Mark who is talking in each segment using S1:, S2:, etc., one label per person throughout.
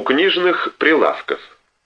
S1: книжных прилавков.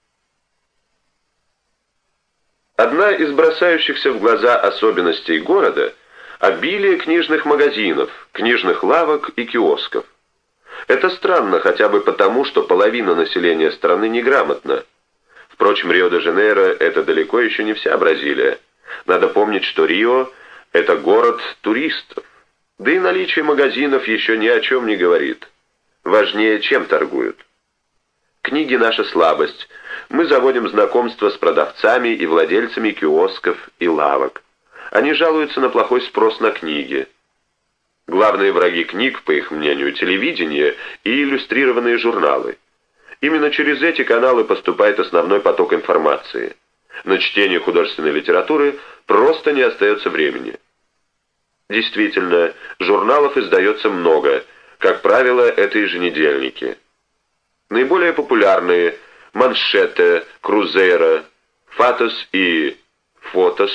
S1: Одна из бросающихся в глаза особенностей города – обилие книжных магазинов, книжных лавок и киосков. Это странно хотя бы потому, что половина населения страны неграмотна. Впрочем, Рио-де-Жанейро – это далеко еще не вся Бразилия. Надо помнить, что Рио – это город туристов. Да и наличие магазинов еще ни о чем не говорит. Важнее, чем торгуют. Книги – наша слабость. Мы заводим знакомства с продавцами и владельцами киосков и лавок. Они жалуются на плохой спрос на книги. Главные враги книг, по их мнению, телевидение и иллюстрированные журналы. Именно через эти каналы поступает основной поток информации. На чтение художественной литературы просто не остается времени. Действительно, журналов издается много, как правило, это еженедельники. Наиболее популярные – «Маншете», «Крузейро», «Фатос» и «Фотос».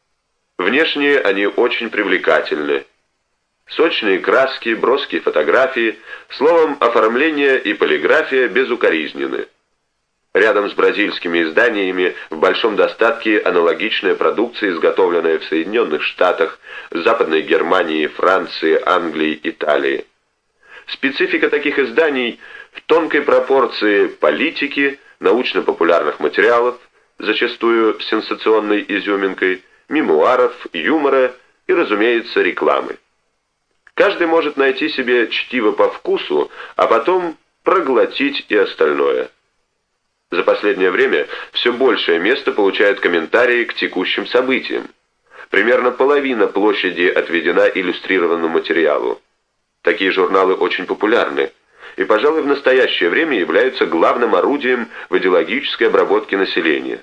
S1: Внешне они очень привлекательны. Сочные краски, броские фотографии, словом, оформление и полиграфия безукоризненны. Рядом с бразильскими изданиями в большом достатке аналогичная продукция, изготовленная в Соединенных Штатах, Западной Германии, Франции, Англии, Италии. Специфика таких изданий в тонкой пропорции политики, научно-популярных материалов, зачастую сенсационной изюминкой, мемуаров, юмора и, разумеется, рекламы. Каждый может найти себе чтиво по вкусу, а потом проглотить и остальное. За последнее время все большее место получают комментарии к текущим событиям. Примерно половина площади отведена иллюстрированному материалу. Такие журналы очень популярны и, пожалуй, в настоящее время являются главным орудием в идеологической обработке населения.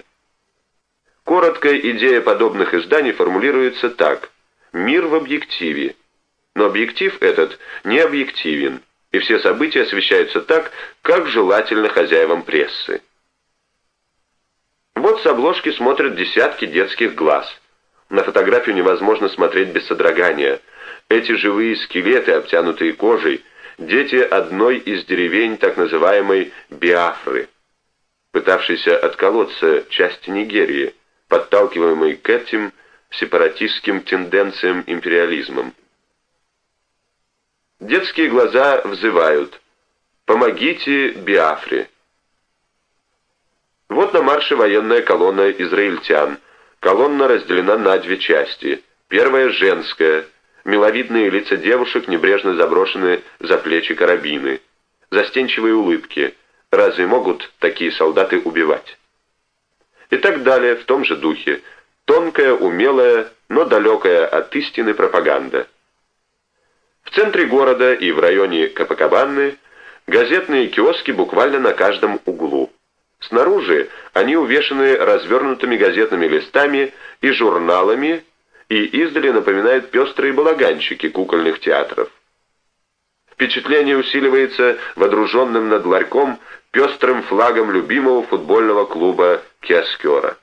S1: Короткая идея подобных изданий формулируется так: «Мир в объективе». Но объектив этот не объективен, и все события освещаются так, как желательно хозяевам прессы. Вот с обложки смотрят десятки детских глаз. На фотографию невозможно смотреть без содрогания. Эти живые скелеты, обтянутые кожей, дети одной из деревень так называемой Биафры, пытавшейся отколоться части Нигерии, подталкиваемой к этим сепаратистским тенденциям империализмом. Детские глаза взывают: «Помогите Биафре». Вот на марше военная колонна израильтян. Колонна разделена на две части. Первая женская. Миловидные лица девушек небрежно заброшены за плечи карабины. Застенчивые улыбки. Разве могут такие солдаты убивать? И так далее в том же духе. Тонкая, умелая, но далекая от истины пропаганда. В центре города и в районе Копакабаны газетные киоски буквально на каждом углу. Снаружи они увешаны развернутыми газетными листами и журналами и издали напоминают пестрые балаганчики кукольных театров. Впечатление усиливается водруженным над ларьком пестрым флагом любимого футбольного клуба «Киоскера».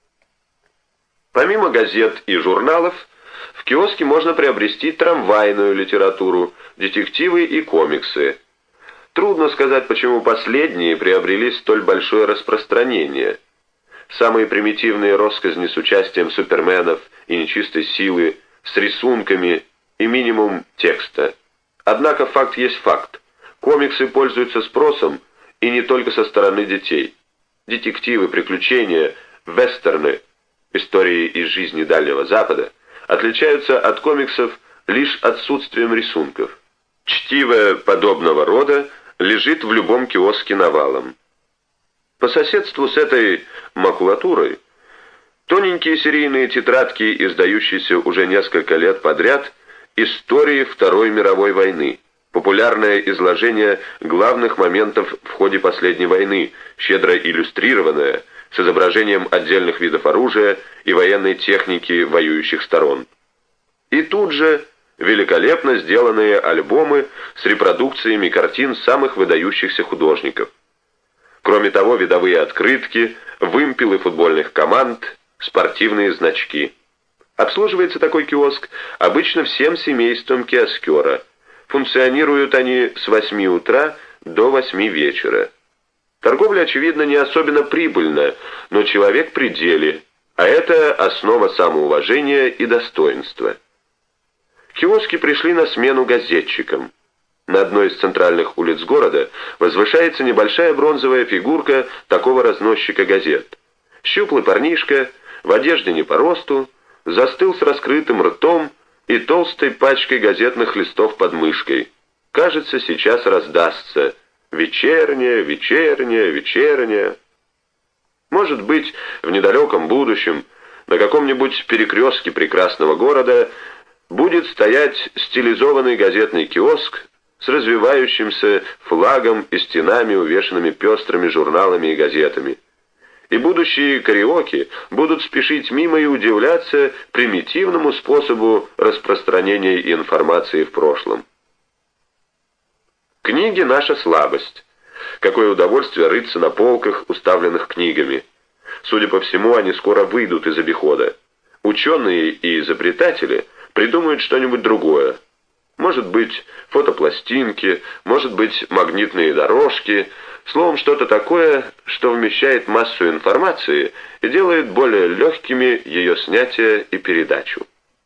S1: Помимо газет и журналов, в киоске можно приобрести трамвайную литературу, детективы и комиксы. Трудно сказать, почему последние приобрели столь большое распространение. Самые примитивные россказни с участием суперменов и нечистой силы, с рисунками и минимум текста. Однако факт есть факт. Комиксы пользуются спросом и не только со стороны детей. Детективы, приключения, вестерны, истории из жизни Дальнего Запада отличаются от комиксов лишь отсутствием рисунков. Чтиво подобного рода лежит в любом киоске навалом. По соседству с этой макулатурой тоненькие серийные тетрадки, издающиеся уже несколько лет подряд, истории Второй мировой войны, популярное изложение главных моментов в ходе последней войны, щедро иллюстрированное, с изображением отдельных видов оружия и военной техники воюющих сторон. И тут же великолепно сделанные альбомы с репродукциями картин самых выдающихся художников. Кроме того, видовые открытки, вымпелы футбольных команд, спортивные значки. Обслуживается такой киоск обычно всем семейством киоскера. Функционируют они с 8 утра до 8 вечера. Торговля, очевидно, не особенно прибыльна, но человек при деле, а это основа самоуважения и достоинства. Киоски пришли на смену газетчикам. На одной из центральных улиц города возвышается небольшая бронзовая фигурка такого разносчика газет. Щуплый парнишка, в одежде не по росту, застыл с раскрытым ртом и толстой пачкой газетных листов под мышкой. Кажется, сейчас раздастся «Вечерняя, вечерняя, вечерняя». Может быть, в недалеком будущем на каком-нибудь перекрестке прекрасного города будет стоять стилизованный газетный киоск с развивающимся флагом и стенами, увешанными пестрыми журналами и газетами. И будущие кариоки будут спешить мимо и удивляться примитивному способу распространения информации в прошлом. Книги — наша слабость. Какое удовольствие рыться на полках, уставленных книгами. Судя по всему, они скоро выйдут из обихода. Ученые и изобретатели придумают что-нибудь другое. Может быть, фотопластинки, может быть, магнитные дорожки, словом, что-то такое, что вмещает массу информации и делает более легкими ее снятие и передачу.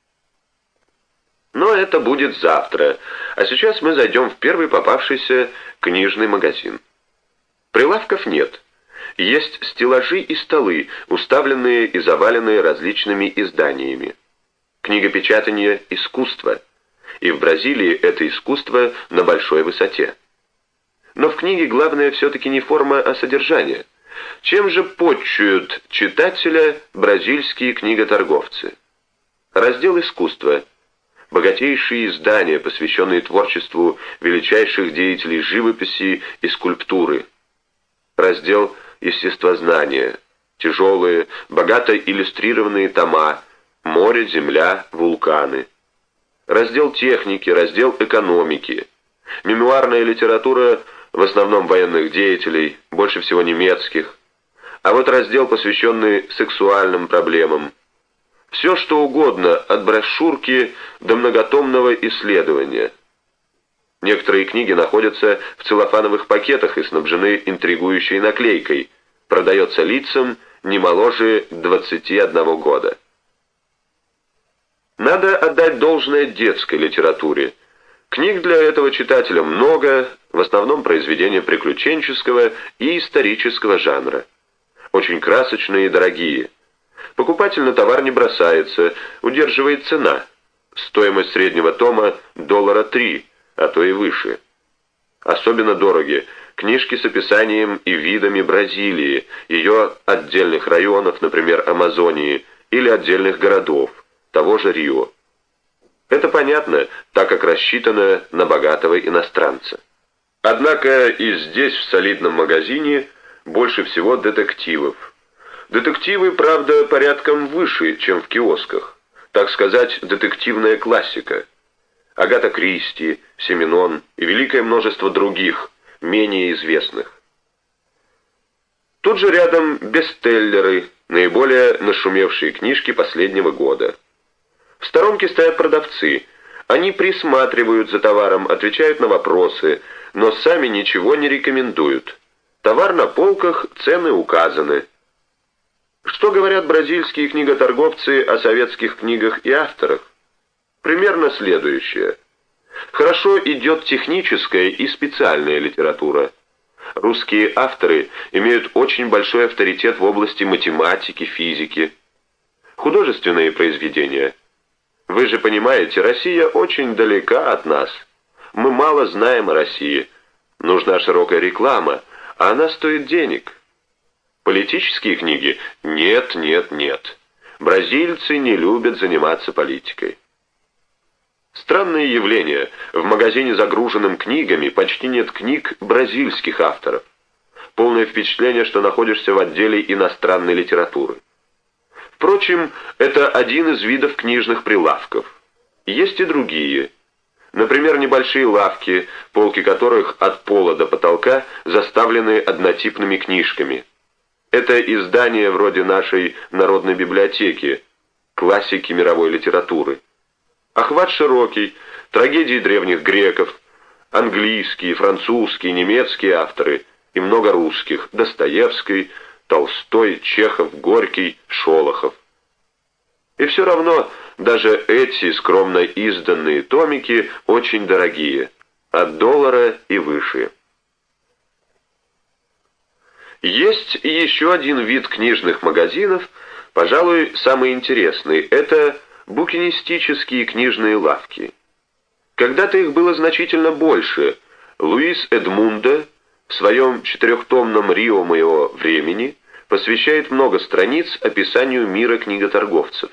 S1: Но это будет завтра, а сейчас мы зайдем в первый попавшийся книжный магазин. Прилавков нет. Есть стеллажи и столы, уставленные и заваленные различными изданиями. Книгопечатание — искусство. И в Бразилии это искусство на большой высоте. Но в книге главное все-таки не форма, а содержание. Чем же подчуют читателя бразильские книготорговцы? Раздел «Искусство». Богатейшие издания, посвященные творчеству величайших деятелей живописи и скульптуры. Раздел «Естествознание». Тяжелые, богато иллюстрированные тома «Море, земля, вулканы». Раздел техники, раздел экономики. Мемуарная литература, в основном военных деятелей, больше всего немецких. А вот раздел, посвященный сексуальным проблемам. Все, что угодно, от брошюрки до многотомного исследования. Некоторые книги находятся в целлофановых пакетах и снабжены интригующей наклейкой «Продается лицам не моложе 21 года». Надо отдать должное детской литературе. Книг для этого читателя много, в основном произведения приключенческого и исторического жанра. Очень красочные и дорогие. Покупатель на товар не бросается, удерживает цена. Стоимость среднего тома $3, а то и выше. Особенно дороги книжки с описанием и видами Бразилии, ее отдельных районов, например, Амазонии, или отдельных городов, того же Рио. Это понятно, так как рассчитано на богатого иностранца. Однако и здесь, в солидном магазине, больше всего детективов. Детективы, правда, порядком выше, чем в киосках. Так сказать, детективная классика. Агата Кристи, Семенон и великое множество других, менее известных. Тут же рядом бестселлеры, наиболее нашумевшие книжки последнего года. В сторонке стоят продавцы. Они присматривают за товаром, отвечают на вопросы, но сами ничего не рекомендуют. Товар на полках, цены указаны. Что говорят бразильские книготорговцы о советских книгах и авторах? Примерно следующее. Хорошо идет техническая и специальная литература. Русские авторы имеют очень большой авторитет в области математики, физики. Художественные произведения. Вы же понимаете, Россия очень далека от нас. Мы мало знаем о России. Нужна широкая реклама, а она стоит денег. Политические книги? Нет, нет, нет. Бразильцы не любят заниматься политикой. Странное явление. В магазине, загруженном книгами, почти нет книг бразильских авторов. Полное впечатление, что находишься в отделе иностранной литературы. Впрочем, это один из видов книжных прилавков. Есть и другие. Например, небольшие лавки, полки которых от пола до потолка заставлены однотипными книжками. Это издания вроде нашей народной библиотеки, классики мировой литературы. Охват широкий, трагедии древних греков, английские, французские, немецкие авторы, и много русских: Достоевский, Толстой, Чехов, Горький, Шолохов. И все равно даже эти скромно изданные томики очень дорогие, от $1 и выше. Есть и еще один вид книжных магазинов, пожалуй, самый интересный. Это букинистические книжные лавки. Когда-то их было значительно больше. Луис Эдмундо в своем 4-томном «Рио моего времени» посвящает много страниц описанию мира книготорговцев.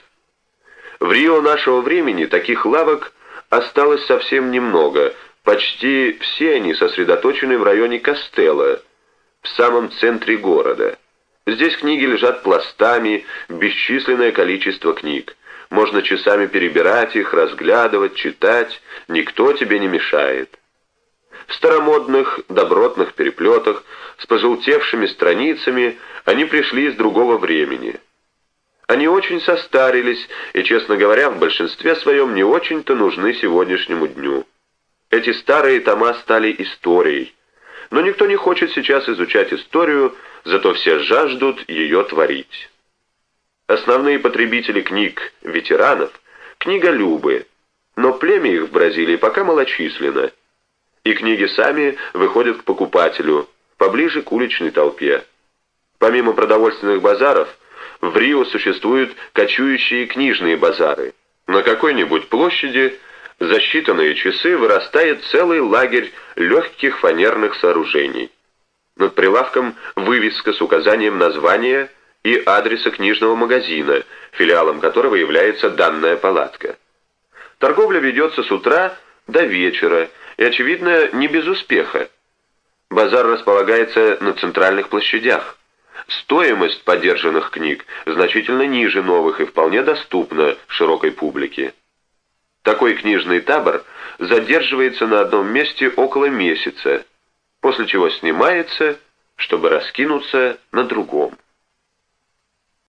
S1: В Рио нашего времени таких лавок осталось совсем немного, почти все они сосредоточены в районе Кастелло, в самом центре города. Здесь книги лежат пластами, бесчисленное количество книг. Можно часами перебирать их, разглядывать, читать, никто тебе не мешает. В старомодных, добротных переплетах, с пожелтевшими страницами, они пришли из другого времени. Они очень состарились и, честно говоря, в большинстве своем не очень-то нужны сегодняшнему дню. Эти старые тома стали историей. Но никто не хочет сейчас изучать историю, зато все жаждут ее творить. Основные потребители книг ветеранов – книголюбы, но племя их в Бразилии пока малочисленно. И книги сами выходят к покупателю, поближе к уличной толпе. Помимо продовольственных базаров, в Рио существуют кочующие книжные базары. На какой-нибудь площади за считанные часы вырастает целый лагерь легких фанерных сооружений. Над прилавком вывеска с указанием названия и адреса книжного магазина, филиалом которого является данная палатка. Торговля ведется с утра до вечера и, очевидно, не без успеха. Базар располагается на центральных площадях. Стоимость подержанных книг значительно ниже новых и вполне доступна широкой публике. Такой книжный табор задерживается на одном месте около месяца, после чего снимается, чтобы раскинуться на другом.